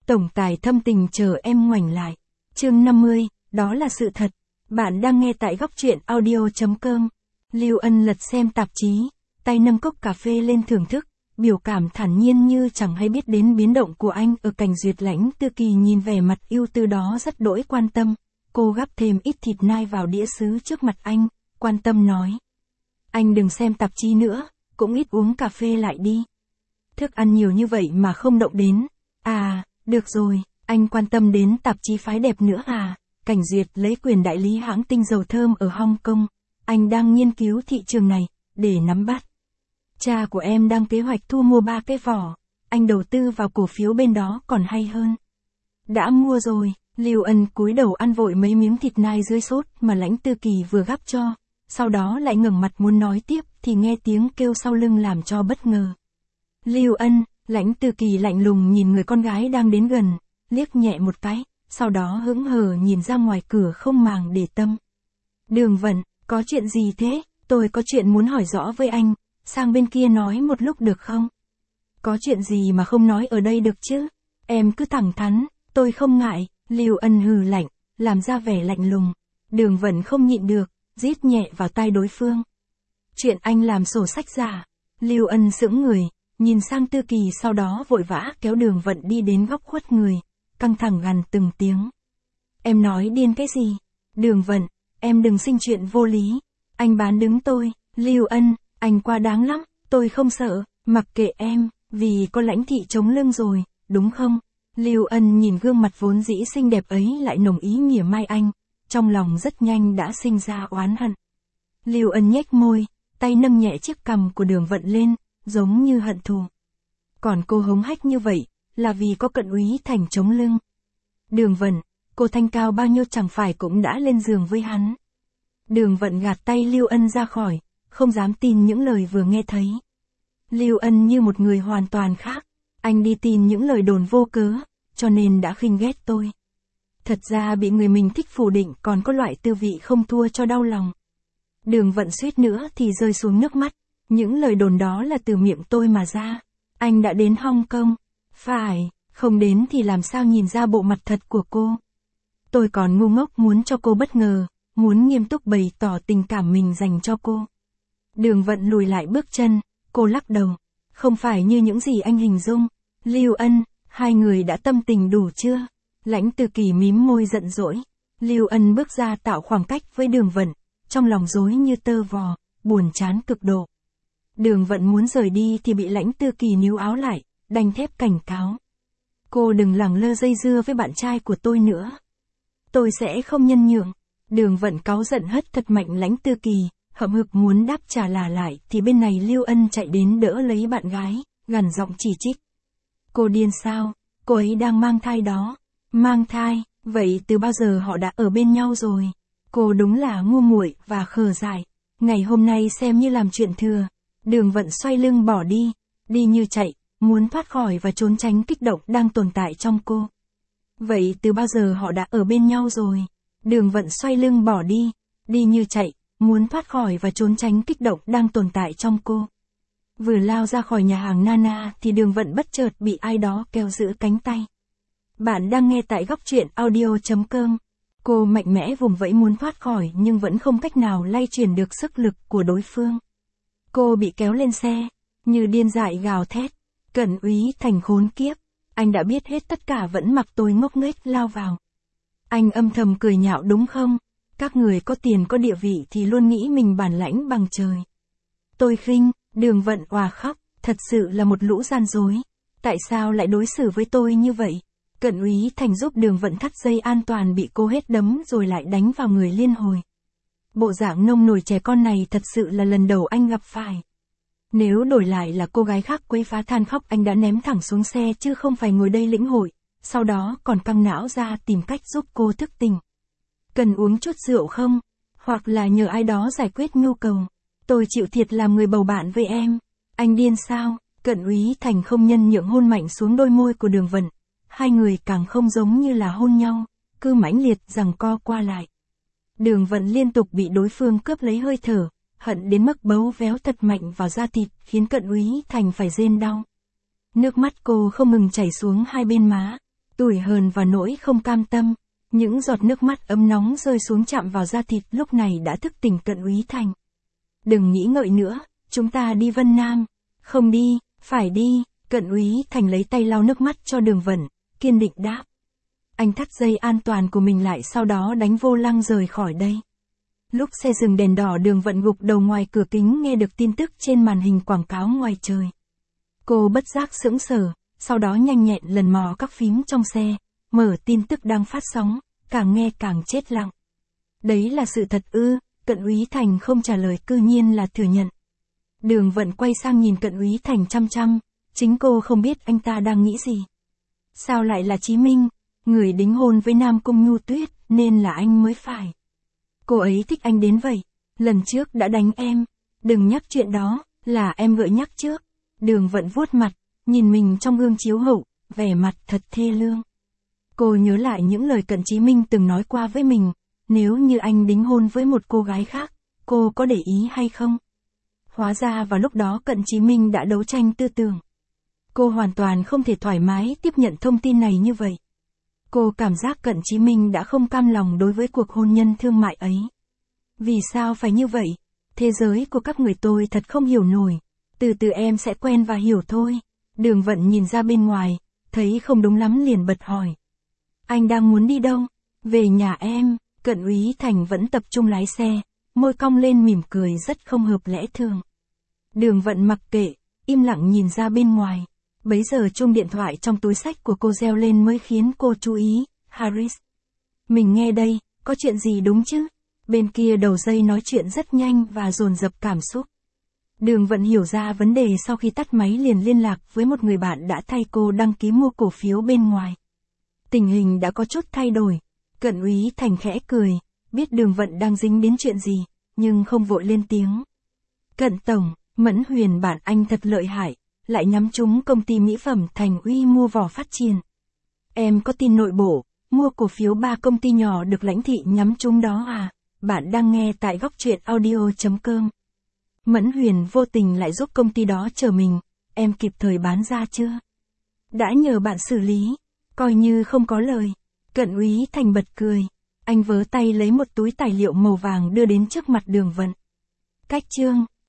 Tổng tài thâm tình chờ em ngoảnh lại. Chương 50, đó là sự thật. Bạn đang nghe tại góc truyện audio.com. Lưu Ân lật xem tạp chí, tay nâng cốc cà phê lên thưởng thức, biểu cảm thản nhiên như chẳng hay biết đến biến động của anh. Ở cạnh duyệt Lãnh Tư Kỳ nhìn vẻ mặt ưu tư đó rất đỗi quan tâm. Cô gắp thêm ít thịt nai vào đĩa sứ trước mặt anh, quan tâm nói. Anh đừng xem tạp chí nữa, cũng ít uống cà phê lại đi. Thức ăn nhiều như vậy mà không động đến. À, được rồi, anh quan tâm đến tạp chí phái đẹp nữa à? Cảnh Duyệt lấy quyền đại lý hãng tinh dầu thơm ở Hong Kong. Anh đang nghiên cứu thị trường này, để nắm bắt. Cha của em đang kế hoạch thu mua 3 cái vỏ. Anh đầu tư vào cổ phiếu bên đó còn hay hơn. Đã mua rồi, Lưu Ân cúi đầu ăn vội mấy miếng thịt nai dưới sốt mà Lãnh Tư Kỳ vừa gắp cho. Sau đó lại ngẩng mặt muốn nói tiếp thì nghe tiếng kêu sau lưng làm cho bất ngờ. Lưu Ân, Lãnh Tư Kỳ lạnh lùng nhìn người con gái đang đến gần, liếc nhẹ một cái, sau đó hững hờ nhìn ra ngoài cửa không màng để tâm. Đường Vận, có chuyện gì thế? Tôi có chuyện muốn hỏi rõ với anh, sang bên kia nói một lúc được không? Có chuyện gì mà không nói ở đây được chứ? Em cứ thẳng thắn, tôi không ngại. Lưu Ân hừ lạnh, làm ra vẻ lạnh lùng. Đường Vận không nhịn được, rít nhẹ vào tai đối phương. Chuyện anh làm sổ sách giả. Lưu Ân sững người, nhìn sang Tư Kỳ sau đó vội vã kéo Đường Vận đi đến góc khuất người, căng thẳng gằn từng tiếng. Em nói điên cái gì? Đường Vận, em đừng sinh chuyện vô lý. Anh bán đứng tôi. Lưu Ân, anh quá đáng lắm, tôi không sợ, mặc kệ em, vì có Lãnh thị chống lưng rồi, đúng không? Lưu Ân nhìn gương mặt vốn dĩ xinh đẹp ấy lại nồng ý mỉa mai anh, trong lòng rất nhanh đã sinh ra oán hận. Lưu Ân nhếch môi, tay nâng nhẹ chiếc cằm của Đường Vận lên, giống như hận thù. Còn cô hống hách như vậy, là vì có Cận Úy Thành chống lưng. Đường Vận, cô thanh cao bao nhiêu chẳng phải cũng đã lên giường với hắn. Đường Vận gạt tay Lưu Ân ra khỏi, không dám tin những lời vừa nghe thấy. Lưu Ân như một người hoàn toàn khác, anh đi tin những lời đồn vô cớ, cho nên đã khinh ghét tôi. Thật ra bị người mình thích phủ định còn có loại tư vị không thua cho đau lòng. Đường Vận suýt nữa thì rơi xuống nước mắt, những lời đồn đó là từ miệng tôi mà ra. Anh đã đến Hong Kong. Phải, không đến thì làm sao nhìn ra bộ mặt thật của cô. Tôi còn ngu ngốc muốn cho cô bất ngờ, muốn nghiêm túc bày tỏ tình cảm mình dành cho cô. Đường Vận lùi lại bước chân, cô lắc đầu. Không phải như những gì anh hình dung. Lưu Ân, hai người đã tâm tình đủ chưa? Lãnh Tư Kỳ mím môi giận dỗi. Lưu Ân bước ra tạo khoảng cách với Đường Vận, trong lòng rối như tơ vò, buồn chán cực độ. Đường Vận muốn rời đi thì bị Lãnh Tư Kỳ níu áo lại, đanh thép cảnh cáo. Cô đừng lẳng lơ dây dưa với bạn trai của tôi nữa. Tôi sẽ không nhân nhượng. Đường Vận cáu giận hất thật mạnh Lãnh Tư Kỳ, hậm hực muốn đáp trả là lại thì bên này Lưu Ân chạy đến đỡ lấy bạn gái, gằn giọng chỉ trích. Cô điên sao? Cô ấy đang mang thai đó. Mang thai? Vậy từ bao giờ họ đã ở bên nhau rồi? Cô đúng là ngu muội và khờ dại. Ngày hôm nay xem như làm chuyện thừa. Đường Vận xoay lưng bỏ đi, đi như chạy, muốn thoát khỏi và trốn tránh kích động đang tồn tại trong cô. Vậy từ bao giờ họ đã ở bên nhau rồi? Đường Vận xoay lưng bỏ đi, đi như chạy, muốn thoát khỏi và trốn tránh kích động đang tồn tại trong cô. Vừa lao ra khỏi nhà hàng Nana thì Đường Vận bất chợt bị ai đó kéo giữ cánh tay. Bạn đang nghe tại góc truyện audio.com. Cô mạnh mẽ vùng vẫy muốn thoát khỏi nhưng vẫn không cách nào lay chuyển được sức lực của đối phương. Cô bị kéo lên xe, như điên dại gào thét. Cận Úy Thành khốn kiếp, anh đã biết hết tất cả vẫn mặc tôi ngốc nghếch lao vào. Anh âm thầm cười nhạo đúng không? Các người có tiền có địa vị thì luôn nghĩ mình bản lãnh bằng trời. Tôi khinh. Đường Vận òa khóc, thật sự là một lũ gian dối. Tại sao lại đối xử với tôi như vậy? Cận Úy Thành giúp Đường Vận thắt dây an toàn bị cô hết đấm rồi lại đánh vào người liên hồi. Bộ dạng nông nổi trẻ con này thật sự là lần đầu anh gặp phải. Nếu đổi lại là cô gái khác quấy phá than khóc anh đã ném thẳng xuống xe chứ không phải ngồi đây lĩnh hội, sau đó còn căng não ra tìm cách giúp cô thức tỉnh. Cần uống chút rượu không? Hoặc là nhờ ai đó giải quyết nhu cầu. Tôi chịu thiệt làm người bầu bạn với em. Anh điên sao? Cận Úy Thành không nhân nhượng hôn mạnh xuống đôi môi của Đường Vận. Hai người càng không giống như là hôn nhau, cứ mãnh liệt giằng co qua lại. Đường Vận liên tục bị đối phương cướp lấy hơi thở, hận đến mức bấu véo thật mạnh vào da thịt, khiến Cận Úy Thành phải rên đau. Nước mắt cô không ngừng chảy xuống hai bên má. tủi hờn và nỗi không cam tâm. Những giọt nước mắt ấm nóng rơi xuống chạm vào da thịt lúc này đã thức tỉnh Cận Úy Thành. Đừng nghĩ ngợi nữa, chúng ta đi Vân Nam. Không đi, phải đi, Cận Úy Thành lấy tay lau nước mắt cho Đường Vận, kiên định đáp. Anh thắt dây an toàn của mình lại sau đó đánh vô lăng rời khỏi đây. Lúc xe dừng đèn đỏ Đường Vận gục đầu ngoài cửa kính nghe được tin tức trên màn hình quảng cáo ngoài trời. Cô bất giác sững sờ, sau đó nhanh nhẹn lần mò các phím trong xe, mở tin tức đang phát sóng, càng nghe càng chết lặng. Đấy là sự thật ư? Cận Úy Thành không trả lời, cư nhiên là thừa nhận. Đường Vận quay sang nhìn Cận Úy Thành chăm chăm, chính cô không biết anh ta đang nghĩ gì. Sao lại là Chí Minh, người đính hôn với Nam Cung Nhu Tuyết, nên là anh mới phải. Cô ấy thích anh đến vậy, lần trước đã đánh em, đừng nhắc chuyện đó, là em gợi nhắc trước. Đường Vận vuốt mặt, nhìn mình trong gương chiếu hậu, vẻ mặt thật thê lương. Cô nhớ lại những lời Cận Chí Minh từng nói qua với mình, nếu như anh đính hôn với một cô gái khác, cô có để ý hay không? Hóa ra vào lúc đó Cận Chí Minh đã đấu tranh tư tưởng. Cô hoàn toàn không thể thoải mái tiếp nhận thông tin này như vậy. Cô cảm giác Cận Chí Minh đã không cam lòng đối với cuộc hôn nhân thương mại ấy. Vì sao phải như vậy? Thế giới của các người tôi thật không hiểu nổi. Từ từ em sẽ quen và hiểu thôi. Đường Vận nhìn ra bên ngoài, thấy không đúng lắm liền bật hỏi. Anh đang muốn đi đâu? Về nhà em. Cận Úy Thành vẫn tập trung lái xe, môi cong lên mỉm cười rất không hợp lẽ thường. Đường Vận mặc kệ, im lặng nhìn ra bên ngoài. Bấy giờ chuông điện thoại trong túi xách của cô reo lên mới khiến cô chú ý. Harris. Mình nghe đây, có chuyện gì đúng chứ? Bên kia đầu dây nói chuyện rất nhanh và dồn dập cảm xúc. Đường Vận hiểu ra vấn đề sau khi tắt máy liền liên lạc với một người bạn đã thay cô đăng ký mua cổ phiếu bên ngoài. Tình hình đã có chút thay đổi. Cận Úy Thành khẽ cười, biết Đường Vận đang dính đến chuyện gì, nhưng không vội lên tiếng. Cận Tổng, Mẫn Huyền bạn anh thật lợi hại, lại nhắm trúng công ty mỹ phẩm Thành Uy mua vỏ phát triển. Em có tin nội bộ, mua cổ phiếu 3 công ty nhỏ được lãnh thị nhắm trúng đó à? Bạn đang nghe tại góc truyện audio.com. Mẫn Huyền vô tình lại giúp công ty đó chờ mình, em kịp thời bán ra chưa? Đã nhờ bạn xử lý, coi như không có lời. Cận Úy Thành bật cười, anh vớ tay lấy một túi tài liệu màu vàng đưa đến trước mặt Đường Vận. Cách chương